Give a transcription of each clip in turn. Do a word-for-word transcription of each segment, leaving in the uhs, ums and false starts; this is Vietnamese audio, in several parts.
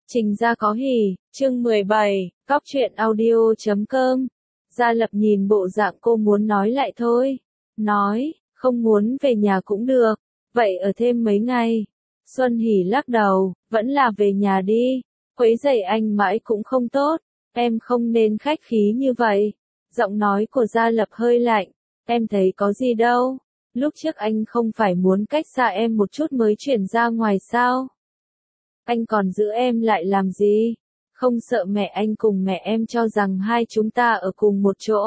Trình ra có hỉ, chương mười bảy, cóc truyện audio chấm com. Gia Lập nhìn bộ dạng cô muốn nói lại thôi. Nói, không muốn về nhà cũng được. Vậy ở thêm mấy ngày. Xuân Hỉ lắc đầu, vẫn là về nhà đi. Quấy rầy anh mãi cũng không tốt. Em không nên khách khí như vậy. Giọng nói của Gia Lập hơi lạnh. Em thấy có gì đâu. Lúc trước anh không phải muốn cách xa em một chút mới chuyển ra ngoài sao? Anh còn giữ em lại làm gì? Không sợ mẹ anh cùng mẹ em cho rằng hai chúng ta ở cùng một chỗ.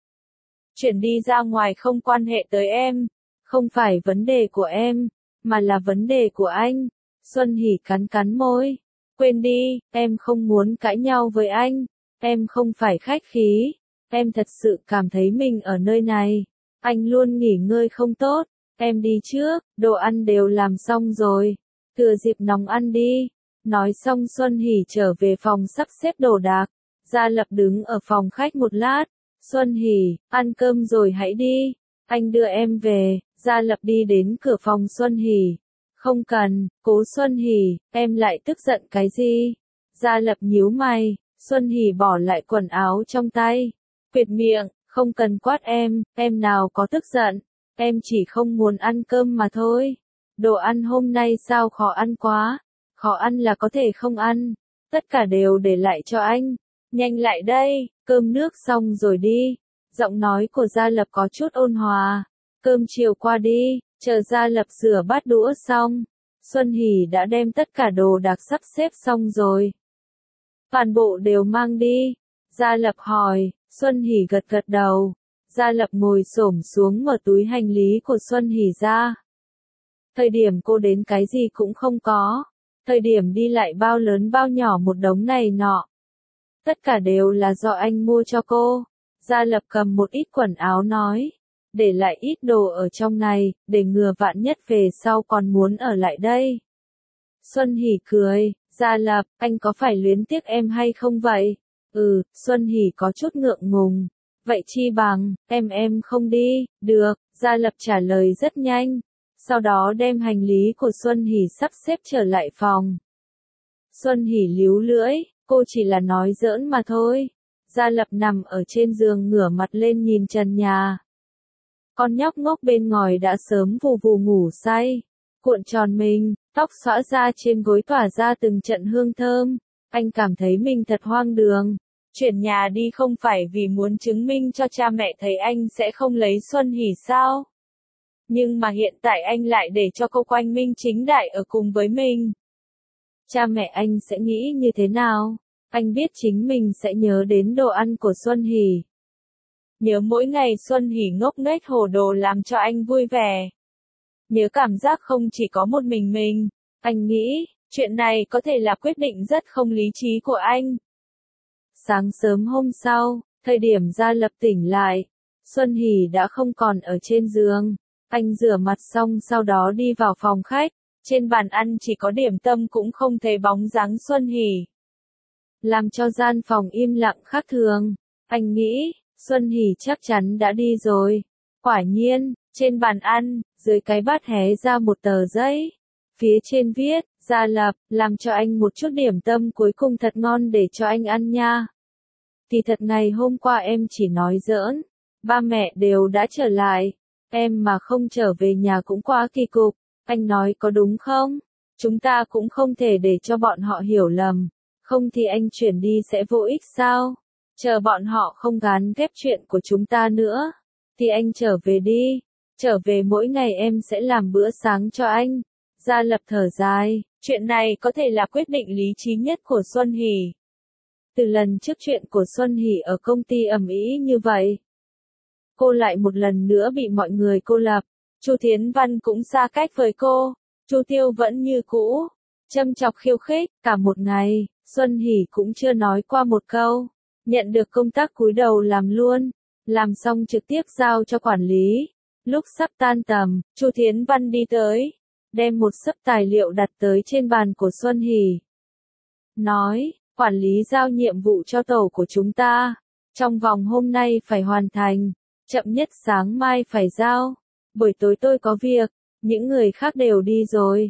Chuyển đi ra ngoài không quan hệ tới em. Không phải vấn đề của em, mà là vấn đề của anh. Xuân Hỉ cắn cắn môi. Quên đi, em không muốn cãi nhau với anh. Em không phải khách khí. Em thật sự cảm thấy mình ở nơi này. Anh luôn nghỉ ngơi không tốt. Em đi trước, đồ ăn đều làm xong rồi. Thừa dịp nóng ăn đi. Nói xong Xuân Hỉ trở về phòng sắp xếp đồ đạc. Gia Lập đứng ở phòng khách một lát. Xuân Hỉ, ăn cơm rồi hãy đi. Anh đưa em về. Gia Lập đi đến cửa phòng Xuân Hỉ. Không cần, Cố Xuân Hỉ, em lại tức giận cái gì? Gia Lập nhíu mày. Xuân Hỉ bỏ lại quần áo trong tay. Quyệt miệng, không cần quát em, em nào có tức giận. Em chỉ không muốn ăn cơm mà thôi. Đồ ăn hôm nay sao khó ăn quá. Khó ăn là có thể không ăn. Tất cả đều để lại cho anh. Nhanh lại đây, cơm nước xong rồi đi. Giọng nói của Gia Lập có chút ôn hòa. Cơm chiều qua đi, chờ Gia Lập rửa bát đũa xong. Xuân Hỉ đã đem tất cả đồ đạc sắp xếp xong rồi. Toàn bộ đều mang đi. Gia Lập hỏi, Xuân Hỉ gật gật đầu. Gia Lập ngồi xổm xuống mở túi hành lý của Xuân Hỉ ra. Thời điểm cô đến cái gì cũng không có. Thời điểm đi lại bao lớn bao nhỏ một đống này nọ. Tất cả đều là do anh mua cho cô. Gia Lập cầm một ít quần áo nói. Để lại ít đồ ở trong này, để ngừa vạn nhất về sau còn muốn ở lại đây. Xuân Hỉ cười, Gia Lập, anh có phải luyến tiếc em hay không vậy? Ừ, Xuân Hỉ có chút ngượng ngùng. Vậy chi bằng, em em không đi, được, Gia Lập trả lời rất nhanh. Sau đó đem hành lý của Xuân Hỉ sắp xếp trở lại phòng. Xuân Hỉ líu lưỡi, cô chỉ là nói giỡn mà thôi. Gia Lập nằm ở trên giường ngửa mặt lên nhìn trần nhà. Con nhóc ngốc bên ngoài đã sớm vù vù ngủ say. Cuộn tròn mình, tóc xõa ra trên gối tỏa ra từng trận hương thơm. Anh cảm thấy mình thật hoang đường. Chuyển nhà đi không phải vì muốn chứng minh cho cha mẹ thấy anh sẽ không lấy Xuân Hỉ sao? Nhưng mà hiện tại anh lại để cho cô quanh minh chính đại ở cùng với mình. Cha mẹ anh sẽ nghĩ như thế nào? Anh biết chính mình sẽ nhớ đến đồ ăn của Xuân Hỉ. Nhớ mỗi ngày Xuân Hỉ ngốc nghếch hồ đồ làm cho anh vui vẻ. Nhớ cảm giác không chỉ có một mình mình. Anh nghĩ, chuyện này có thể là quyết định rất không lý trí của anh. Sáng sớm hôm sau, thời điểm Gia Lập tỉnh lại, Xuân Hỉ đã không còn ở trên giường. Anh rửa mặt xong sau đó đi vào phòng khách. Trên bàn ăn chỉ có điểm tâm cũng không thấy bóng dáng Xuân Hỉ. Làm cho gian phòng im lặng khác thường. Anh nghĩ, Xuân Hỉ chắc chắn đã đi rồi. Quả nhiên, trên bàn ăn, dưới cái bát hé ra một tờ giấy. Phía trên viết, Gia Lập, làm cho anh một chút điểm tâm cuối cùng thật ngon để cho anh ăn nha. Thì thật ngày hôm qua em chỉ nói giỡn. Ba mẹ đều đã trở lại. Em mà không trở về nhà cũng quá kỳ cục. Anh nói có đúng không? Chúng ta cũng không thể để cho bọn họ hiểu lầm. Không thì anh chuyển đi sẽ vô ích sao? Chờ bọn họ không gán ghép chuyện của chúng ta nữa. Thì anh trở về đi. Trở về mỗi ngày em sẽ làm bữa sáng cho anh. Gia Lập thở dài. Chuyện này có thể là quyết định lý trí nhất của Xuân Hỉ. Từ lần trước chuyện của Xuân Hỉ ở công ty ầm ĩ như vậy. Cô lại một lần nữa bị mọi người cô lập. Chu Thiến Văn cũng xa cách với cô. Chu Tiêu vẫn như cũ. Châm chọc khiêu khích, cả một ngày, Xuân Hỉ cũng chưa nói qua một câu. Nhận được công tác cúi đầu làm luôn. Làm xong trực tiếp giao cho quản lý. Lúc sắp tan tầm, Chu Thiến Văn đi tới. Đem một xấp tài liệu đặt tới trên bàn của Xuân Hỉ. Nói, quản lý giao nhiệm vụ cho tổ của chúng ta. Trong vòng hôm nay phải hoàn thành. Chậm nhất sáng mai phải giao. Buổi tối tôi có việc. Những người khác đều đi rồi.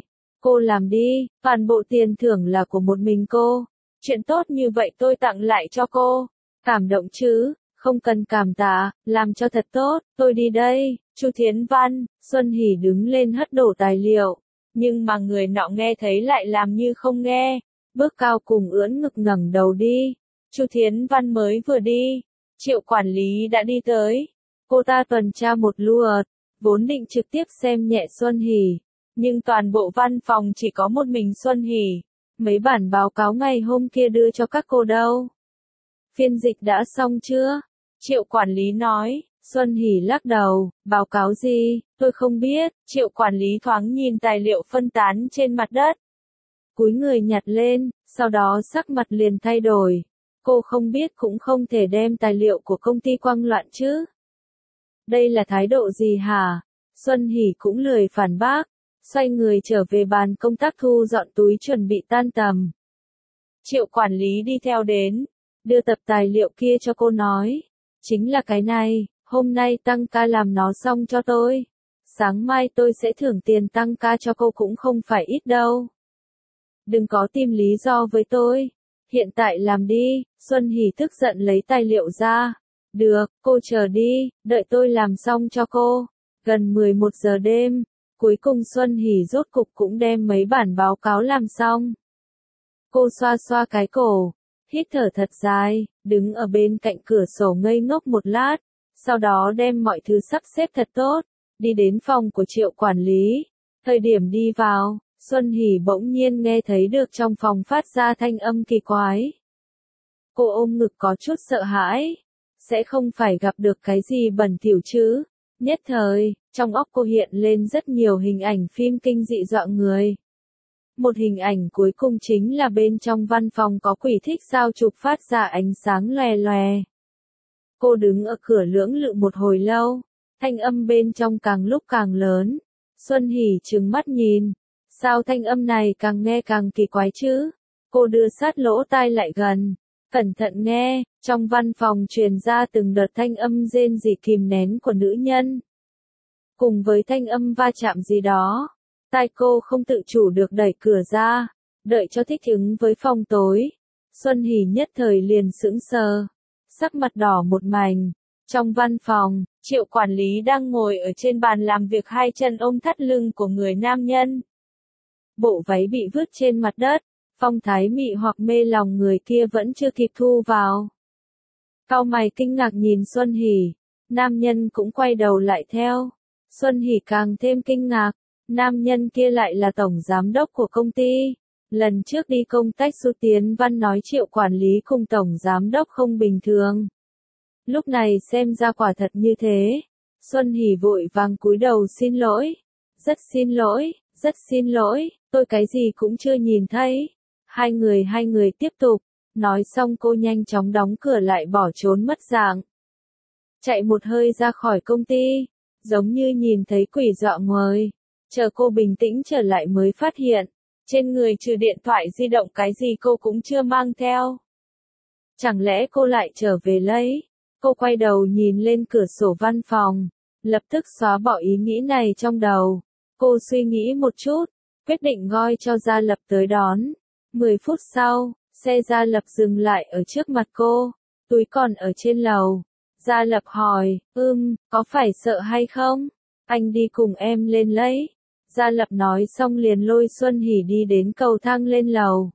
Cô làm đi, toàn bộ tiền thưởng là của một mình cô. Chuyện tốt như vậy tôi tặng lại cho cô. Cảm động chứ, không cần cảm tạ, làm cho thật tốt, tôi đi đây. Chu Thiến Văn, Xuân Hỷ đứng lên hất đổ tài liệu. Nhưng mà người nọ nghe thấy lại làm như không nghe. Bước cao cùng ưỡn ngực ngẩng đầu đi. Chu Thiến Văn mới vừa đi. Triệu quản lý đã đi tới. Cô ta tuần tra một lượt, vốn định trực tiếp xem nhẹ Xuân Hỷ. Nhưng toàn bộ văn phòng chỉ có một mình Xuân Hỷ. Mấy bản báo cáo ngày hôm kia đưa cho các cô đâu? Phiên dịch đã xong chưa? Triệu quản lý nói. Xuân Hỷ lắc đầu, báo cáo gì, tôi không biết. Triệu quản lý thoáng nhìn tài liệu phân tán trên mặt đất. Cúi người nhặt lên, sau đó sắc mặt liền thay đổi. Cô không biết cũng không thể đem tài liệu của công ty quăng loạn chứ. Đây là thái độ gì hả? Xuân Hỷ cũng lười phản bác. Xoay người trở về bàn công tác thu dọn túi chuẩn bị tan tầm. Triệu quản lý đi theo đến, đưa tập tài liệu kia cho cô nói. Chính là cái này, hôm nay tăng ca làm nó xong cho tôi. Sáng mai tôi sẽ thưởng tiền tăng ca cho cô cũng không phải ít đâu. Đừng có tìm lý do với tôi. Hiện tại làm đi, Xuân Hỷ tức giận lấy tài liệu ra. Được, cô chờ đi, đợi tôi làm xong cho cô. Gần mười một giờ đêm. Cuối cùng Xuân Hỷ rốt cục cũng đem mấy bản báo cáo làm xong. Cô xoa xoa cái cổ, hít thở thật dài, đứng ở bên cạnh cửa sổ ngây ngốc một lát, sau đó đem mọi thứ sắp xếp thật tốt, đi đến phòng của Triệu quản lý. Thời điểm đi vào, Xuân Hỷ bỗng nhiên nghe thấy được trong phòng phát ra thanh âm kỳ quái. Cô ôm ngực có chút sợ hãi, sẽ không phải gặp được cái gì bẩn thỉu chứ? Nhất thời, trong óc cô hiện lên rất nhiều hình ảnh phim kinh dị dọa người. Một hình ảnh cuối cùng chính là bên trong văn phòng có quỷ thích sao chụp phát ra ánh sáng lòe lòe. Cô đứng ở cửa lưỡng lự một hồi lâu, thanh âm bên trong càng lúc càng lớn. Xuân Hỷ trừng mắt nhìn, sao thanh âm này càng nghe càng kỳ quái chứ? Cô đưa sát lỗ tai lại gần, cẩn thận nghe, trong văn phòng truyền ra từng đợt thanh âm rên rỉ kìm nén của nữ nhân. Cùng với thanh âm va chạm gì đó, tai cô không tự chủ được đẩy cửa ra, đợi cho thích ứng với phòng tối. Xuân Hỷ nhất thời liền sững sờ, sắc mặt đỏ một mảnh. Trong văn phòng, Triệu quản lý đang ngồi ở trên bàn làm việc hai chân ôm thắt lưng của người nam nhân. Bộ váy bị vứt trên mặt đất, phong thái mị hoặc mê lòng người kia vẫn chưa kịp thu vào. Cau mày kinh ngạc nhìn Xuân Hỷ, nam nhân cũng quay đầu lại theo. Xuân Hỷ càng thêm kinh ngạc, nam nhân kia lại là tổng giám đốc của công ty. Lần trước đi công tác Chu Tiến Văn nói Triệu quản lý cùng tổng giám đốc không bình thường. Lúc này xem ra quả thật như thế. Xuân Hỷ vội vàng cúi đầu xin lỗi. Rất xin lỗi, rất xin lỗi, tôi cái gì cũng chưa nhìn thấy. Hai người hai người tiếp tục. Nói xong cô nhanh chóng đóng cửa lại bỏ trốn mất dạng. Chạy một hơi ra khỏi công ty, giống như nhìn thấy quỷ dọa người. Chờ cô bình tĩnh trở lại mới phát hiện, trên người trừ điện thoại di động cái gì cô cũng chưa mang theo. Chẳng lẽ cô lại trở về lấy? Cô quay đầu nhìn lên cửa sổ văn phòng, lập tức xóa bỏ ý nghĩ này trong đầu. Cô suy nghĩ một chút, quyết định gọi cho Gia Lập tới đón. Mười phút sau, xe Gia Lập dừng lại ở trước mặt cô, túi còn ở trên lầu. Gia Lập hỏi, ưm, có phải sợ hay không? Anh đi cùng em lên lấy. Gia Lập nói xong liền lôi Xuân Hỷ đi đến cầu thang lên lầu.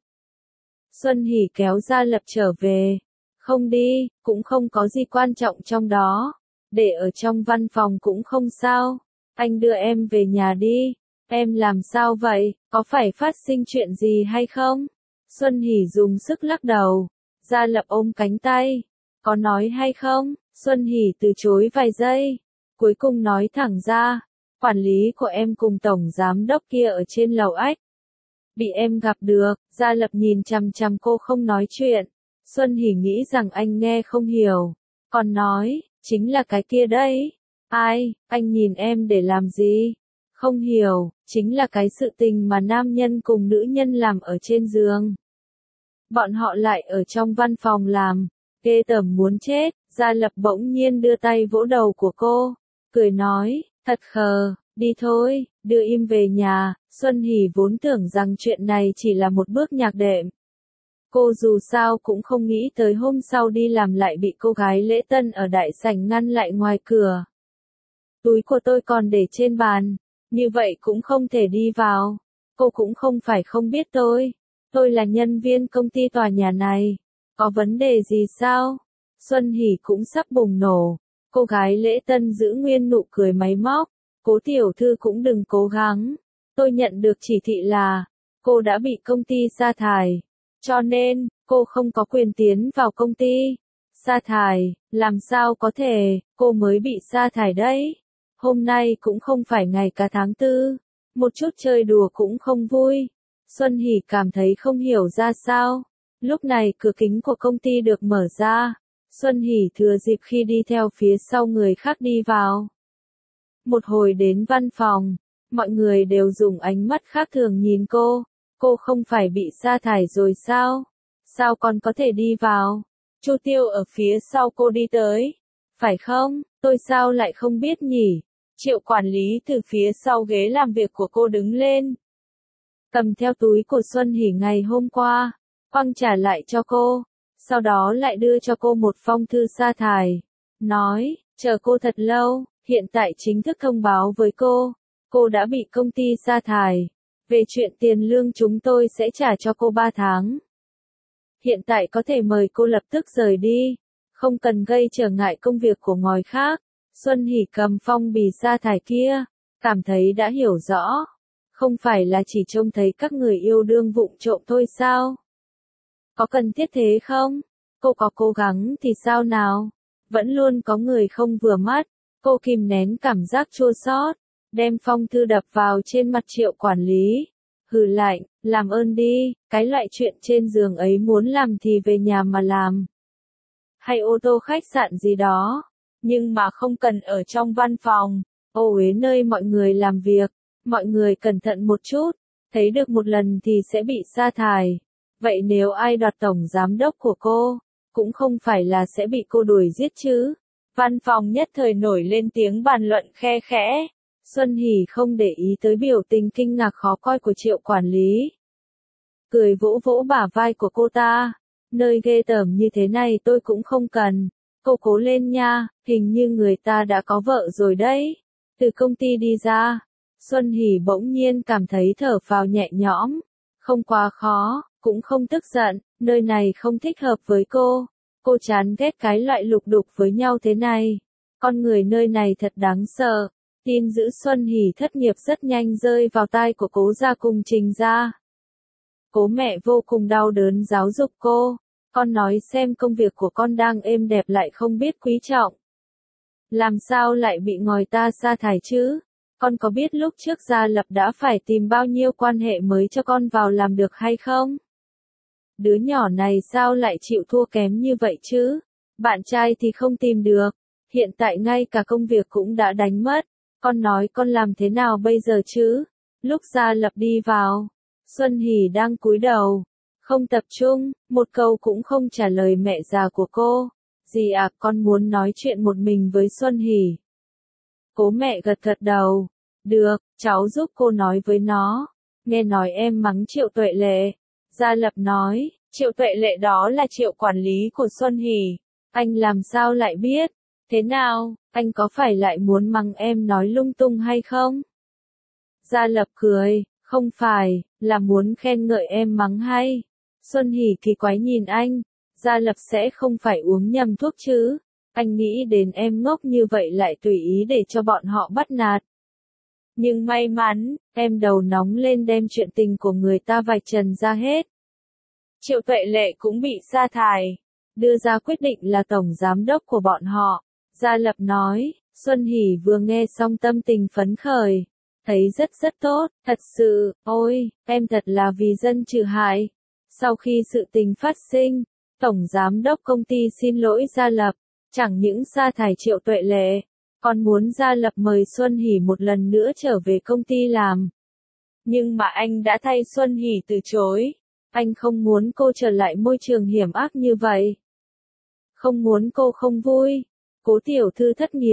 Xuân Hỷ kéo Gia Lập trở về. Không đi, cũng không có gì quan trọng trong đó. Để ở trong văn phòng cũng không sao. Anh đưa em về nhà đi. Em làm sao vậy, có phải phát sinh chuyện gì hay không? Xuân Hỷ dùng sức lắc đầu. Gia Lập ôm cánh tay. Có nói hay không? Xuân Hỷ từ chối vài giây. Cuối cùng nói thẳng ra. Quản lý của em cùng tổng giám đốc kia ở trên lầu ách. Bị em gặp được. Gia Lập nhìn chằm chằm cô không nói chuyện. Xuân Hỷ nghĩ rằng anh nghe không hiểu. Còn nói, chính là cái kia đấy. Ai, anh nhìn em để làm gì? Không hiểu, chính là cái sự tình mà nam nhân cùng nữ nhân làm ở trên giường. Bọn họ lại ở trong văn phòng làm. Ghê tởm muốn chết. Gia Lập bỗng nhiên đưa tay vỗ đầu của cô. Cười nói, thật khờ, đi thôi, đưa im về nhà. Xuân Hỷ vốn tưởng rằng chuyện này chỉ là một bước nhạc đệm. Cô dù sao cũng không nghĩ tới hôm sau đi làm lại bị cô gái lễ tân ở đại sảnh ngăn lại ngoài cửa. Túi của tôi còn để trên bàn, như vậy cũng không thể đi vào. Cô cũng không phải không biết tôi. Tôi là nhân viên công ty tòa nhà này. Có vấn đề gì sao? Xuân Hỷ cũng sắp bùng nổ. Cô gái lễ tân giữ nguyên nụ cười máy móc. Cố tiểu thư cũng đừng cố gắng. Tôi nhận được chỉ thị là, cô đã bị công ty sa thải. Cho nên, cô không có quyền tiến vào công ty. Sa thải, làm sao có thể, cô mới bị sa thải đấy. Hôm nay cũng không phải ngày cả tháng tư. Một chút chơi đùa cũng không vui. Xuân Hỷ cảm thấy không hiểu ra sao. Lúc này cửa kính của công ty được mở ra. Xuân Hỷ thừa dịp khi đi theo phía sau người khác đi vào. Một hồi đến văn phòng, mọi người đều dùng ánh mắt khác thường nhìn cô. Cô không phải bị sa thải rồi sao? Sao còn có thể đi vào? Chu Tiêu ở phía sau cô đi tới. Phải không? Tôi sao lại không biết nhỉ? Triệu quản lý từ phía sau ghế làm việc của cô đứng lên. Cầm theo túi của Xuân Hỷ ngày hôm qua, quăng trả lại cho cô. Sau đó lại đưa cho cô một phong thư sa thải. Nói, chờ cô thật lâu, hiện tại chính thức thông báo với cô. Cô đã bị công ty sa thải. Về chuyện tiền lương chúng tôi sẽ trả cho cô ba tháng. Hiện tại có thể mời cô lập tức rời đi. Không cần gây trở ngại công việc của người khác. Xuân Hỷ cầm phong bì sa thải kia. Cảm thấy đã hiểu rõ. Không phải là chỉ trông thấy các người yêu đương vụng trộm thôi sao? Có cần thiết thế không? Cô có cố gắng thì sao nào? Vẫn luôn có người không vừa mắt. Cô kìm nén cảm giác chua xót, đem phong thư đập vào trên mặt Triệu quản lý. Hừ lạnh, làm ơn đi, cái loại chuyện trên giường ấy muốn làm thì về nhà mà làm. Hay ô tô khách sạn gì đó. Nhưng mà không cần ở trong văn phòng. Ô uế nơi mọi người làm việc. Mọi người cẩn thận một chút. Thấy được một lần thì sẽ bị sa thải. Vậy nếu ai đoạt tổng giám đốc của cô, cũng không phải là sẽ bị cô đuổi giết chứ. Văn phòng nhất thời nổi lên tiếng bàn luận khe khẽ. Xuân Hỷ không để ý tới biểu tình kinh ngạc khó coi của Triệu quản lý. Cười vỗ vỗ bả vai của cô ta. Nơi ghê tởm như thế này tôi cũng không cần. Cô cố lên nha, hình như người ta đã có vợ rồi đấy. Từ công ty đi ra, Xuân Hỷ bỗng nhiên cảm thấy thở phào nhẹ nhõm. Không quá khó, cũng không tức giận, nơi này không thích hợp với cô. Cô chán ghét cái loại lục đục với nhau thế này. Con người nơi này thật đáng sợ. Tin giữ Xuân Hỷ thất nghiệp rất nhanh rơi vào tai của Cố gia cùng Trình gia. Cố mẹ vô cùng đau đớn giáo dục cô. Con nói xem công việc của con đang êm đẹp lại không biết quý trọng. Làm sao lại bị người ta sa thải chứ? Con có biết lúc trước Gia Lập đã phải tìm bao nhiêu quan hệ mới cho con vào làm được hay không? Đứa nhỏ này sao lại chịu thua kém như vậy chứ? Bạn trai thì không tìm được. Hiện tại ngay cả công việc cũng đã đánh mất. Con nói con làm thế nào bây giờ chứ? Lúc Gia Lập đi vào, Xuân Hỷ đang cúi đầu, không tập trung, một câu cũng không trả lời mẹ già của cô. Dì à, con muốn nói chuyện một mình với Xuân Hỷ. Cố mẹ gật gật đầu. Được, cháu giúp cô nói với nó. Nghe nói em mắng Triệu Tuệ Lệ. Gia Lập nói, Triệu Tuệ Lệ đó là Triệu quản lý của Xuân Hỷ. Anh làm sao lại biết? Thế nào, anh có phải lại muốn mắng em nói lung tung hay không? Gia Lập cười, không phải, là muốn khen ngợi em mắng hay. Xuân Hỷ kỳ quái nhìn anh, Gia Lập sẽ không phải uống nhầm thuốc chứ. Anh nghĩ đến em ngốc như vậy lại tùy ý để cho bọn họ bắt nạt. Nhưng may mắn, em đầu nóng lên đem chuyện tình của người ta vạch trần ra hết. Triệu Tuệ Lệ cũng bị sa thải, đưa ra quyết định là tổng giám đốc của bọn họ. Gia Lập nói, Xuân Hỷ vừa nghe xong tâm tình phấn khởi, thấy rất rất tốt, thật sự, ôi, em thật là vì dân trừ hại. Sau khi sự tình phát sinh, tổng giám đốc công ty xin lỗi Gia Lập, chẳng những sa thải Triệu Tuệ Lệ, còn muốn Gia Lập mời Xuân Hỷ một lần nữa trở về công ty làm. Nhưng mà anh đã thay Xuân Hỷ từ chối. Anh không muốn cô trở lại môi trường hiểm ác như vậy. Không muốn cô không vui. Cố tiểu thư thất nghiệp,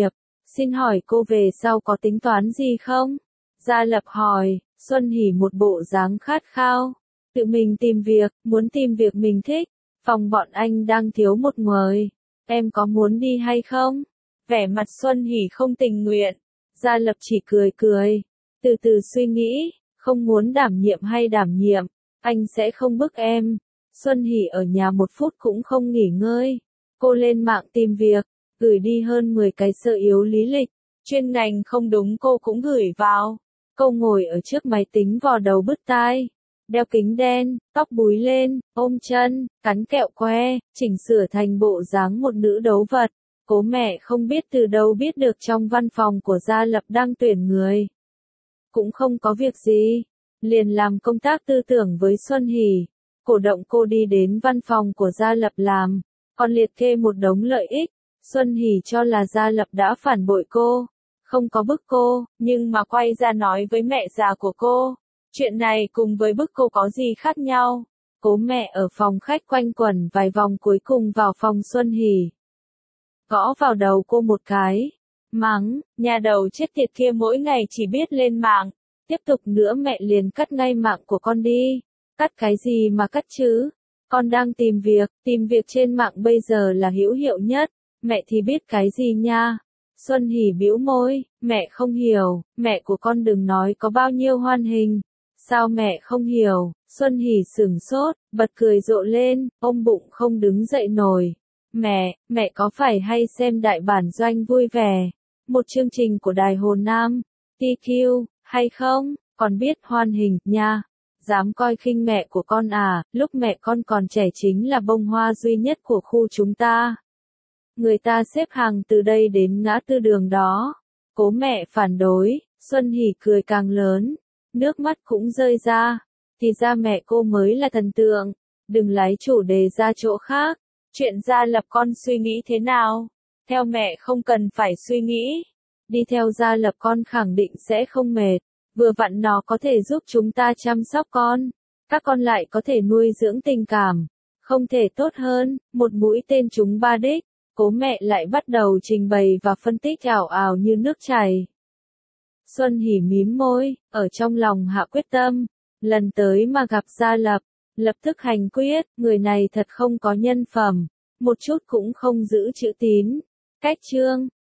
Xin hỏi cô về sau có tính toán gì không? Gia Lập hỏi, Xuân Hỷ một bộ dáng khát khao. Tự mình tìm việc, muốn tìm việc mình thích. Phòng bọn anh đang thiếu một người. Em có muốn đi hay không? Vẻ mặt Xuân Hỷ không tình nguyện. Gia Lập chỉ cười cười. Từ từ suy nghĩ, không muốn đảm nhiệm hay đảm nhiệm. Anh sẽ không bức em. Xuân Hỷ ở nhà một phút cũng không nghỉ ngơi. Cô lên mạng tìm việc, gửi đi hơn mười cái sơ yếu lý lịch. Chuyên ngành không đúng cô cũng gửi vào. Cô ngồi ở trước máy tính vò đầu bứt tai. Đeo kính đen, tóc búi lên, ôm chân, cắn kẹo que, chỉnh sửa thành bộ dáng một nữ đấu vật. Cố mẹ không biết từ đâu biết được trong văn phòng của Gia Lập đang tuyển người. Cũng không có việc gì, liền làm công tác tư tưởng với Xuân Hỷ. Cổ động cô đi đến văn phòng của Gia Lập làm, còn liệt kê một đống lợi ích. Xuân Hỷ cho là Gia Lập đã phản bội cô, không có bức cô, nhưng mà quay ra nói với mẹ già của cô. Chuyện này cùng với bức cô có gì khác nhau? Cố mẹ ở phòng khách quanh quẩn vài vòng cuối cùng vào phòng Xuân Hỷ. Gõ vào đầu cô một cái. Mắng, nhà đầu chết tiệt kia mỗi ngày chỉ biết lên mạng. Tiếp tục nữa mẹ liền cắt ngay mạng của con đi. Cắt cái gì mà cắt chứ? Con đang tìm việc, tìm việc trên mạng bây giờ là hữu hiệu nhất. Mẹ thì biết cái gì nha? Xuân Hỷ bĩu môi, mẹ không hiểu, mẹ của con đừng nói có bao nhiêu hoan hình. Sao mẹ không hiểu? Xuân Hỷ sửng sốt, bật cười rộ lên, ôm bụng không đứng dậy nổi. Mẹ, mẹ có phải hay xem đại bản doanh vui vẻ? Một chương trình của Đài Hồ Nam, tê quy, hay không? Con biết hoan hình, nha. Dám coi khinh mẹ của con à, lúc mẹ con còn trẻ chính là bông hoa duy nhất của khu chúng ta. Người ta xếp hàng từ đây đến ngã tư đường đó. Cố mẹ phản đối, Xuân Hỷ cười càng lớn, nước mắt cũng rơi ra. Thì ra mẹ cô mới là thần tượng, đừng lấy chủ đề ra chỗ khác. Chuyện Gia Lập con suy nghĩ thế nào? Theo mẹ không cần phải suy nghĩ. Đi theo Gia Lập con khẳng định sẽ không mệt. Vừa vặn nó có thể giúp chúng ta chăm sóc con. Các con lại có thể nuôi dưỡng tình cảm. Không thể tốt hơn, một mũi tên trúng ba đích. Cố mẹ lại bắt đầu trình bày và phân tích ảo ảo như nước chảy. Xuân Hỷ mím môi, ở trong lòng hạ quyết tâm. Lần tới mà gặp Gia Lập, lập tức hành quyết, người này thật không có nhân phẩm. Một chút cũng không giữ chữ tín. Cách chương.